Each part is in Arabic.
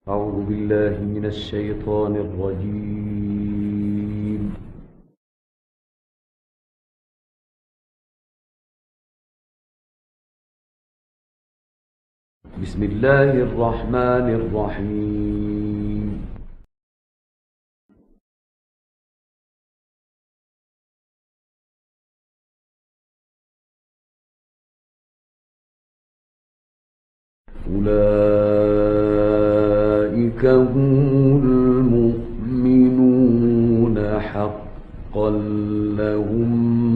أعوذ بالله من الشيطان الرجيم. بسم الله الرحمن الرحيم. أولئك هم المؤمنون حقا لهم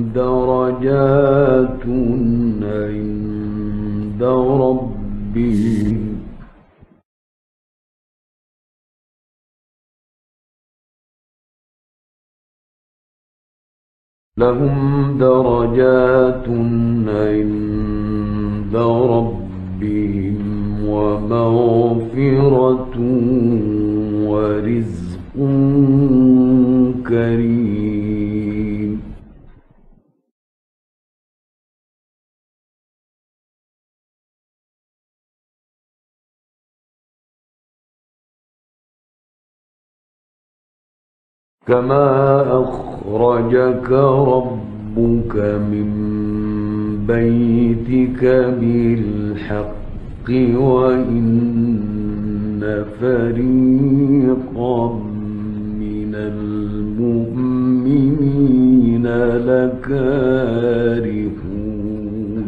درجات عند ربهم عند ربهم ومغفرة ورزق كريم. كما أخرجك ربك من بيتك بالحق وإن فريقا من المؤمنين لكارهون.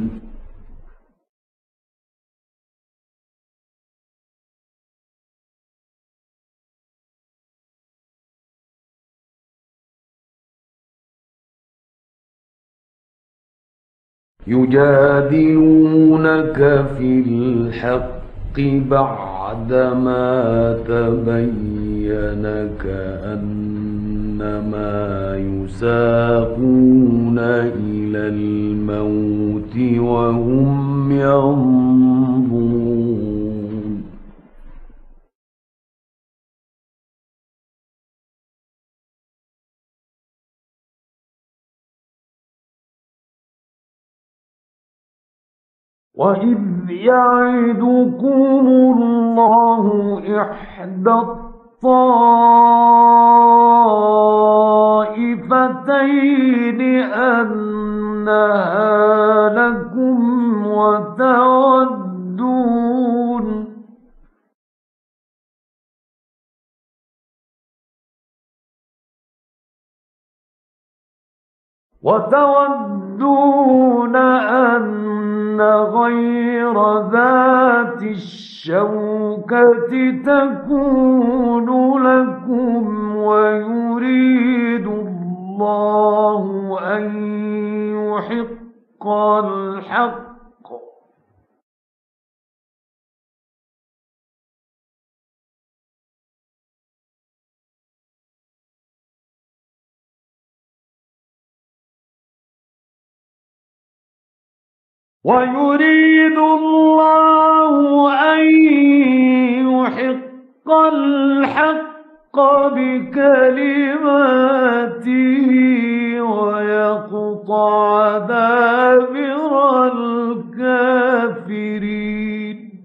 يجادلونك في الحق بعدما تبين كأنما يساقون إلى الموت وهم ينظرون. وإذ يعدكم الله إحدى الطائفتين أنها لكم وتودون أن غير ذات الشوكة تكون لكم ويريد الله أن يحق الحق بكلماته ويقطع دابر الكافرين.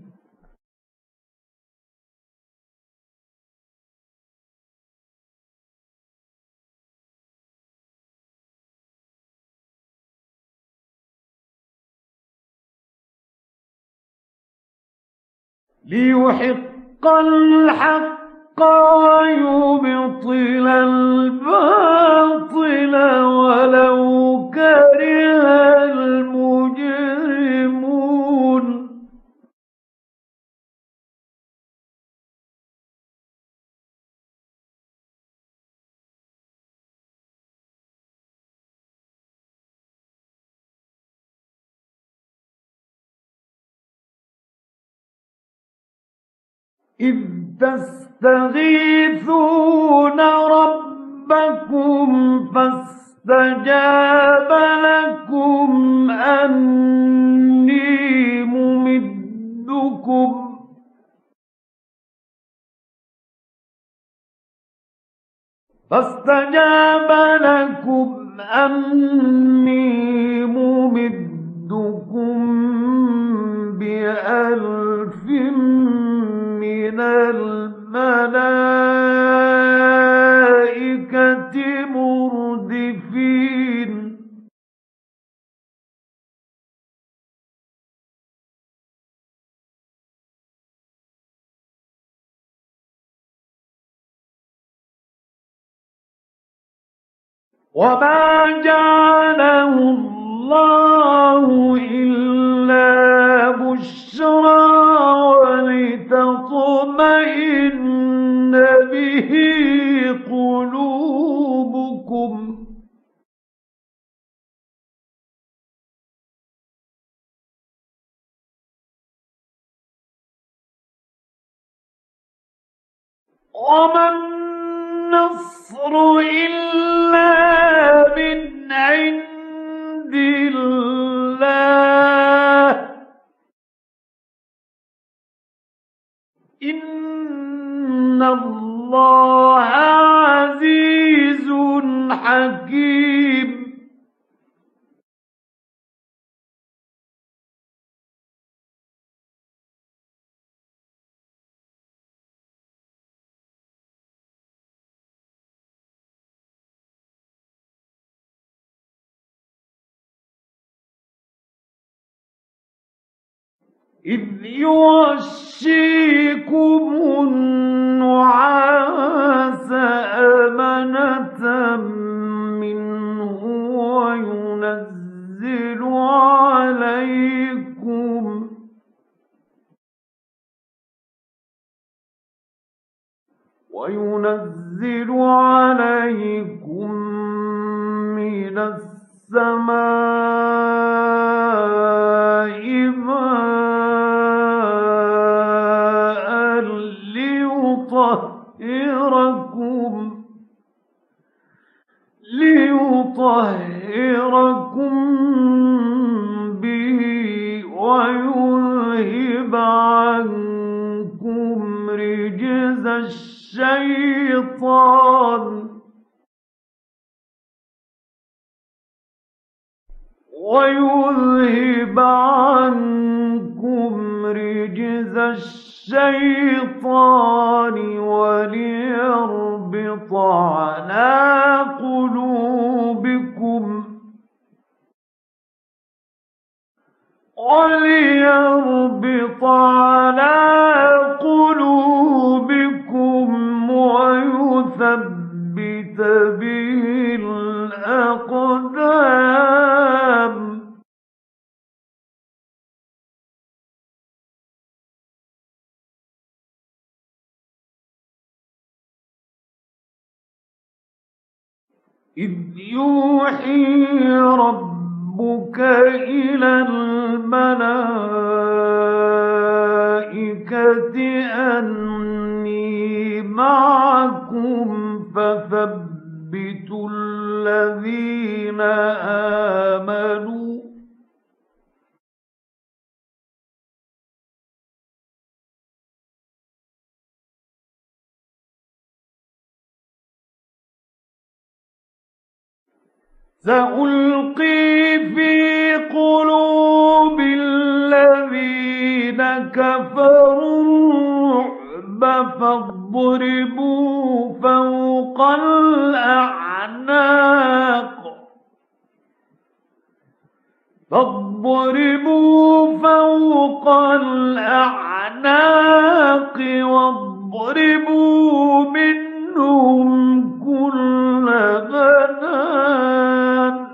ليحق الحق ويبطل الباطل ولو كره المجرمون. إذ تستغيثون ربكم فاستجاب لكم أني ممدكم بألف من الملائكة مردفين وما جعله الله إلا بشرى ولتطمئن به قلوبكم وما النصر إلا من عند الله إن الله عزيز حكيم إذ يغشيكم النعاس أمنة منه وينزل عليكم من السماء ماء ليطهركم به ويذهب عنكم رجز الشيطان وليربط على قلوبكم ويثبت به الأقدام إذ يوحي ربك إلى الملائكة أني معكم فثبتوا الذين آمنوا سألقي في قلوب الذين كفروا الرعب فاضربوا فوق الأعناق واضربوا منهم كل بنان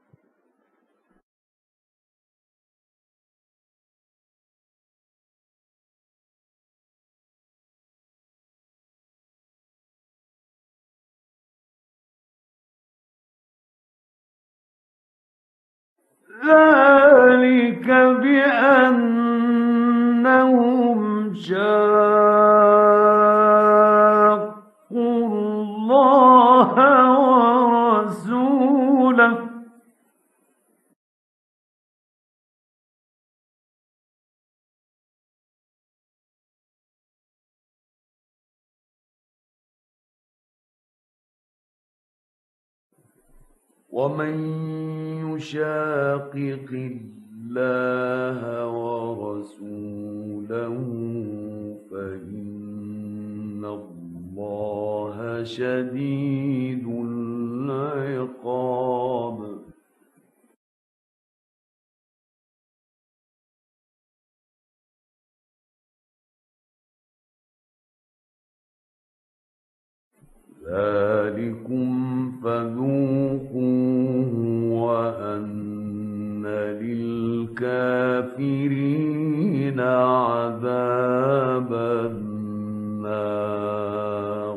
ذلك بأنهم شاقوا الله ورسوله ومن يشاقق الله ورسوله فإن الله شديد العقاب. ذلكم فذوقوه وأن للكافرين عذاب النار.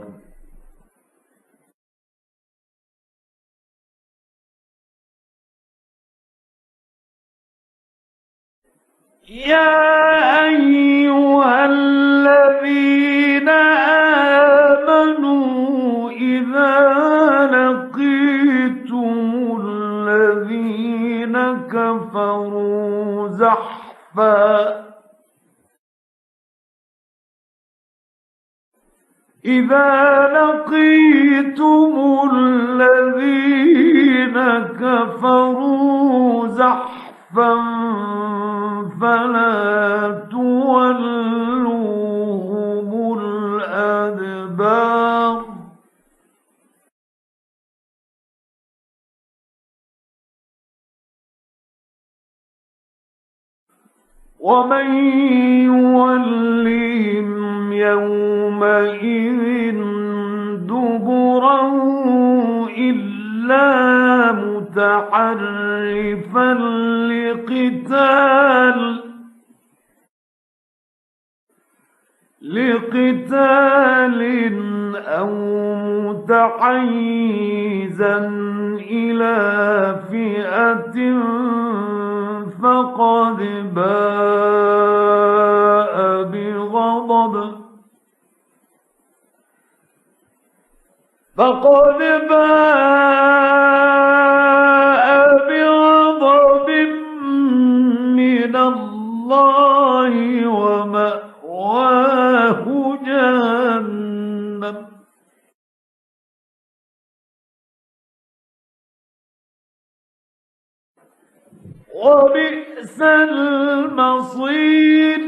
يا أيها الذين آمنوا إذا لقيتم الذين كفروا زحفا فلا تولوهم الأدبار. ومن يولهم يومئذ دبره إلا متحرفا لقتال أو متحيزا إلى فئة فقد باء بغضب من الله ومأواه جهنم وبئس المصير.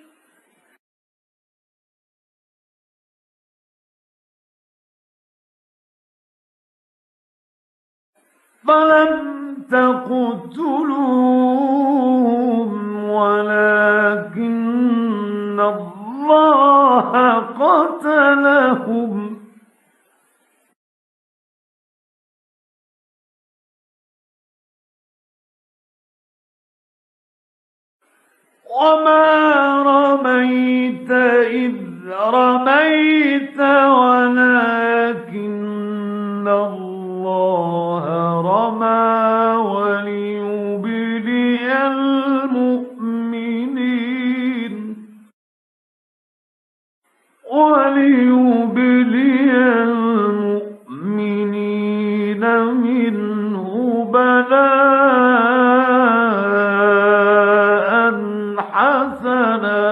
فلم تقتلوهم ولكن الله قتلهم وما رميت إذ رميت ولكن الله رمى وليبلي المؤمنين منه بلاء حسنا.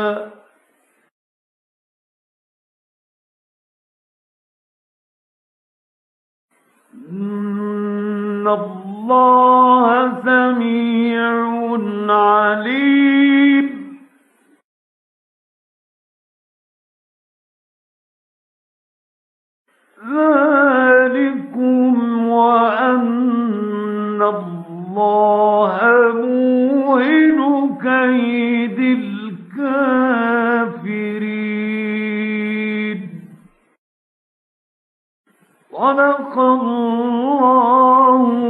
إن الله سميع عليم. ذلكم وأن الله موهن كيد الكافرين. صدق الله